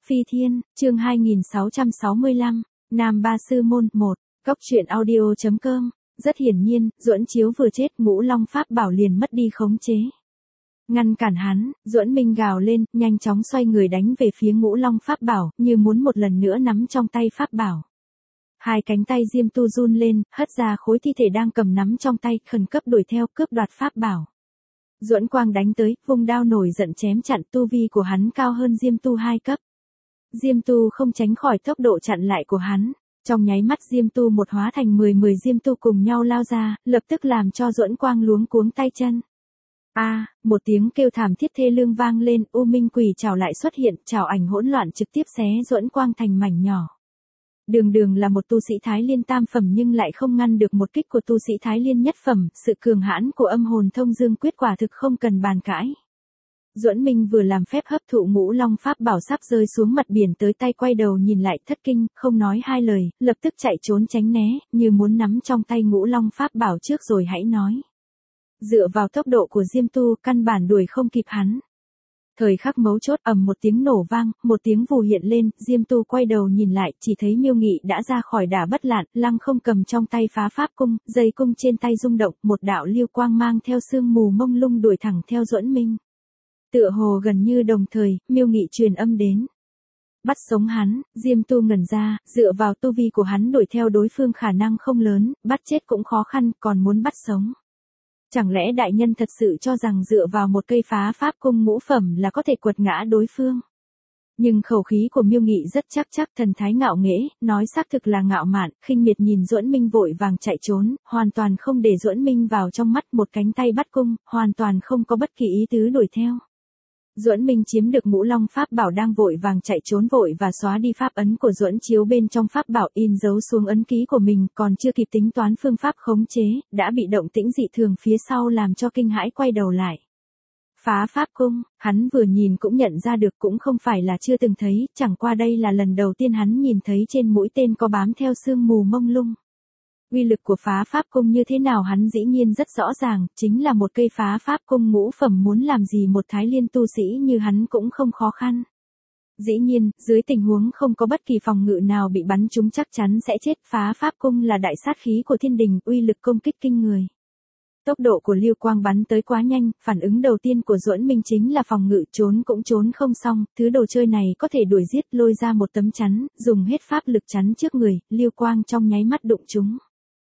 Phi Thiên, chương 2665, Nam Ba Sư Môn 1, Cốc truyện audio.com. Rất hiển nhiên, Duẫn Chiếu vừa chết, Ngũ Long Pháp Bảo liền mất đi khống chế. Ngăn cản hắn, Duẫn Minh gào lên, nhanh chóng xoay người đánh về phía Ngũ Long Pháp Bảo, như muốn một lần nữa nắm trong tay Pháp Bảo. Hai cánh tay Diêm Tu run lên, hất ra khối thi thể đang cầm nắm trong tay, khẩn cấp đuổi theo, cướp đoạt Pháp Bảo. Duẫn Quang đánh tới, vung đao nổi giận chém chặn, tu vi của hắn cao hơn Diêm Tu 2 cấp. Diêm Tu không tránh khỏi tốc độ chặn lại của hắn. Trong nháy mắt Diêm Tu một hóa thành 10 Diêm Tu cùng nhau lao ra, lập tức làm cho Duẫn Quang luống cuống tay chân. Một tiếng kêu thảm thiết thê lương vang lên, U Minh Quỷ trảo lại xuất hiện, trảo ảnh hỗn loạn trực tiếp xé Duẫn Quang thành mảnh nhỏ. Đường là một tu sĩ Thái Liên tam phẩm nhưng lại không ngăn được một kích của tu sĩ Thái Liên nhất phẩm, sự cường hãn của âm hồn thông dương quyết quả thực không cần bàn cãi. Duẫn Minh vừa làm phép hấp thụ Ngũ Long Pháp Bảo sắp rơi xuống mặt biển tới tay, quay đầu nhìn lại thất kinh, không nói hai lời, lập tức chạy trốn tránh né, như muốn nắm trong tay Ngũ Long Pháp Bảo trước rồi hãy nói. Dựa vào tốc độ của Diêm Tu, căn bản đuổi không kịp hắn. Thời khắc mấu chốt, ầm một tiếng nổ vang, một tiếng vù hiện lên, Diêm Tu quay đầu nhìn lại, chỉ thấy Miêu Nghị đã ra khỏi Đả Bất Lạn, lăng không cầm trong tay phá pháp cung, dây cung trên tay rung động, một đạo lưu quang mang theo sương mù mông lung đuổi thẳng theo Duẫn Minh. Tựa hồ gần như đồng thời, Miêu Nghị truyền âm đến. Bắt sống hắn, Diêm Tu ngẩn ra, dựa vào tu vi của hắn đuổi theo đối phương khả năng không lớn, bắt chết cũng khó khăn, còn muốn bắt sống. Chẳng lẽ đại nhân thật sự cho rằng dựa vào một cây phá pháp cung ngũ phẩm là có thể quật ngã đối phương? Nhưng khẩu khí của Miêu Nghị rất chắc, thần thái ngạo nghễ, nói xác thực là ngạo mạn, khinh miệt nhìn Duẫn Minh vội vàng chạy trốn, hoàn toàn không để Duẫn Minh vào trong mắt, một cánh tay bắt cung, hoàn toàn không có bất kỳ ý tứ đuổi theo. Duẫn Minh chiếm được Ngũ Long Pháp Bảo đang vội vàng chạy trốn vội và xóa đi pháp ấn của Duẫn Chiếu bên trong Pháp Bảo, in dấu xuống ấn ký của mình, còn chưa kịp tính toán phương pháp khống chế, đã bị động tĩnh dị thường phía sau làm cho kinh hãi, quay đầu lại. Phá pháp cung, hắn vừa nhìn cũng nhận ra được, cũng không phải là chưa từng thấy, chẳng qua đây là lần đầu tiên hắn nhìn thấy trên mũi tên có bám theo sương mù mông lung. Uy lực của phá pháp cung như thế nào hắn dĩ nhiên rất rõ ràng, chính là một cây phá pháp cung ngũ phẩm, muốn làm gì một Thái Liên tu sĩ như hắn cũng không khó khăn. Dĩ nhiên, dưới tình huống không có bất kỳ phòng ngự nào bị bắn trúng chắc chắn sẽ chết. Phá pháp cung là đại sát khí của thiên đình, uy lực công kích kinh người. Tốc độ của lưu quang bắn tới quá nhanh, phản ứng đầu tiên của Duẫn Minh chính là phòng ngự, trốn cũng trốn không xong, thứ đồ chơi này có thể đuổi giết, lôi ra một tấm chắn, dùng hết pháp lực chắn trước người, lưu quang trong nháy mắt đụng chúng.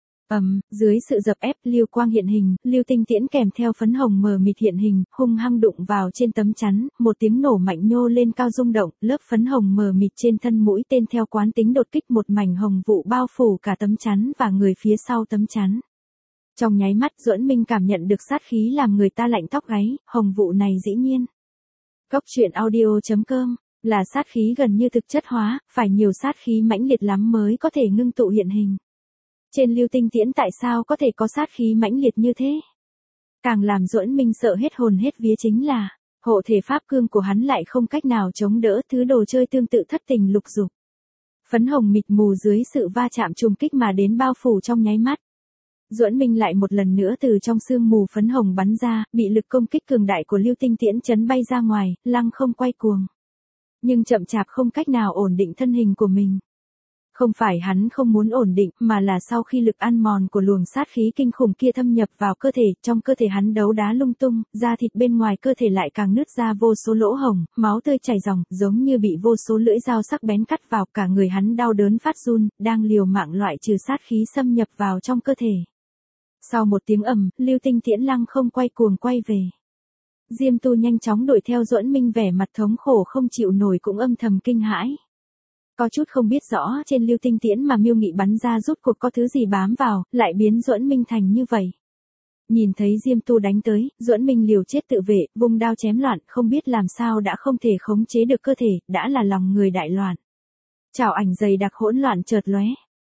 Dưới sự dập ép, lưu quang hiện hình, lưu tinh tiễn kèm theo phấn hồng mờ mịt hiện hình, hung hăng đụng vào trên tấm chắn, một tiếng nổ mạnh nhô lên cao rung động, lớp phấn hồng mờ mịt trên thân mũi tên theo quán tính đột kích, một mảnh hồng vụ bao phủ cả tấm chắn và người phía sau tấm chắn. Trong nháy mắt Duẫn Minh cảm nhận được sát khí làm người ta lạnh tóc gáy, hồng vụ này dĩ nhiên. Cốc truyện audio.com, là sát khí gần như thực chất hóa, phải nhiều sát khí mãnh liệt lắm mới có thể ngưng tụ hiện hình. Trên lưu tinh tiễn tại sao có thể có sát khí mãnh liệt như thế? Càng làm Duẫn Minh sợ hết hồn hết vía chính là, hộ thể pháp cương của hắn lại không cách nào chống đỡ thứ đồ chơi tương tự thất tình lục dục. Phấn hồng mịt mù dưới sự va chạm trùng kích mà đến bao phủ trong nháy mắt. Duẫn Minh lại một lần nữa từ trong sương mù phấn hồng bắn ra, bị lực công kích cường đại của lưu tinh tiễn chấn bay ra ngoài, lăng không quay cuồng. Nhưng chậm chạp không cách nào ổn định thân hình của mình. Không phải hắn không muốn ổn định, mà là sau khi lực ăn mòn của luồng sát khí kinh khủng kia thâm nhập vào cơ thể, trong cơ thể hắn đấu đá lung tung, da thịt bên ngoài cơ thể lại càng nứt ra vô số lỗ hổng, máu tươi chảy ròng, giống như bị vô số lưỡi dao sắc bén cắt vào, cả người hắn đau đớn phát run, đang liều mạng loại trừ sát khí xâm nhập vào trong cơ thể. Sau một tiếng lưu tinh tiễn lăng không quay cuồng quay về. Diêm Tu nhanh chóng đuổi theo Duẫn Minh, vẻ mặt thống khổ không chịu nổi cũng âm thầm kinh hãi. Có chút không biết rõ trên lưu tinh tiễn mà Miêu Nghị bắn ra rốt cuộc có thứ gì bám vào, lại biến Duẫn Minh thành như vậy. Nhìn thấy Diêm Tu đánh tới, Duẫn Minh liều chết tự vệ, vung đao chém loạn, không biết làm sao đã không thể khống chế được cơ thể, đã là lòng người đại loạn. Trảo ảnh dày đặc hỗn loạn chợt lóe.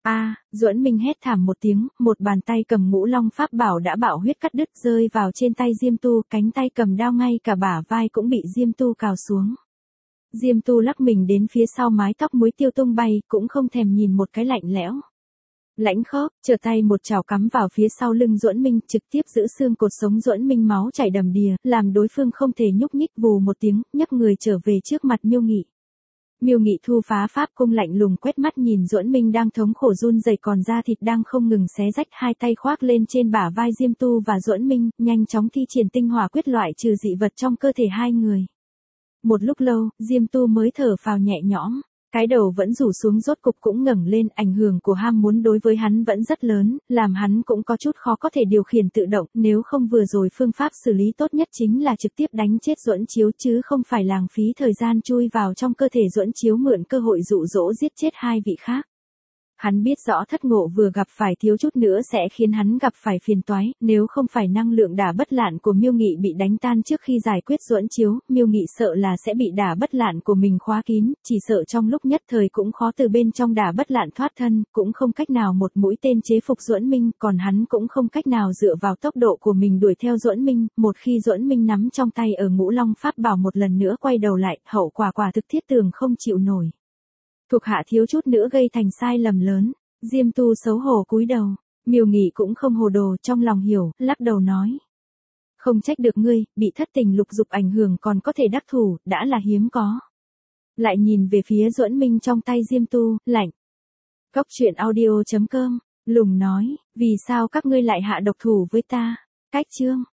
Duẫn Minh hét thảm một tiếng, một bàn tay cầm Ngũ Long Pháp Bảo đã bạo huyết cắt đứt rơi vào trên tay Diêm Tu, cánh tay cầm đao ngay cả bả vai cũng bị Diêm Tu cào xuống. Diêm Tu lắc mình đến phía sau, mái tóc muối tiêu tung bay, cũng không thèm nhìn một cái, lạnh lẽo. Lãnh khốc, trở tay một chảo cắm vào phía sau lưng Duẫn Minh, trực tiếp giữ xương cột sống Duẫn Minh, máu chảy đầm đìa, làm đối phương không thể nhúc nhích, vù một tiếng, nhấc người trở về trước mặt Miêu Nghị. Miêu Nghị thu phá pháp cung lạnh lùng quét mắt nhìn Duẫn Minh đang thống khổ run rẩy còn da thịt đang không ngừng xé rách, hai tay khoác lên trên bả vai Diêm Tu và Duẫn Minh, nhanh chóng thi triển tinh hỏa quyết loại trừ dị vật trong cơ thể hai người. Một lúc lâu, Diêm Tu mới thở phào nhẹ nhõm. Cái đầu vẫn rủ xuống rốt cục cũng ngẩng lên, ảnh hưởng của ham muốn đối với hắn vẫn rất lớn, làm hắn cũng có chút khó có thể điều khiển tự động, nếu không vừa rồi phương pháp xử lý tốt nhất chính là trực tiếp đánh chết Duẫn Chiếu chứ không phải lãng phí thời gian chui vào trong cơ thể Duẫn Chiếu mượn cơ hội dụ dỗ giết chết hai vị khác. Hắn biết rõ Thất Ngộ vừa gặp phải thiếu chút nữa sẽ khiến hắn gặp phải phiền toái, nếu không phải năng lượng đả bất lạn của Miêu Nghị bị đánh tan trước khi giải quyết Duẫn Chiếu, Miêu Nghị sợ là sẽ bị đả bất lạn của mình khóa kín, chỉ sợ trong lúc nhất thời cũng khó từ bên trong đả bất lạn thoát thân, cũng không cách nào một mũi tên chế phục Duẫn Minh, còn hắn cũng không cách nào dựa vào tốc độ của mình đuổi theo Duẫn Minh, một khi Duẫn Minh nắm trong tay ở Ngũ Long Pháp Bảo một lần nữa quay đầu lại, hậu quả quả thực thiết tường không chịu nổi. Thuộc hạ thiếu chút nữa gây thành sai lầm lớn. Diêm Tu xấu hổ cúi đầu. Miêu Nghị cũng không hồ đồ, trong lòng hiểu, lắc đầu nói. Không trách được ngươi, bị thất tình lục dục ảnh hưởng còn có thể đắc thủ, đã là hiếm có. Lại nhìn về phía Duẫn Minh trong tay Diêm Tu, lạnh. Cốc truyện audio.com, lùng nói, vì sao các ngươi lại hạ độc thủ với ta? Cách chương.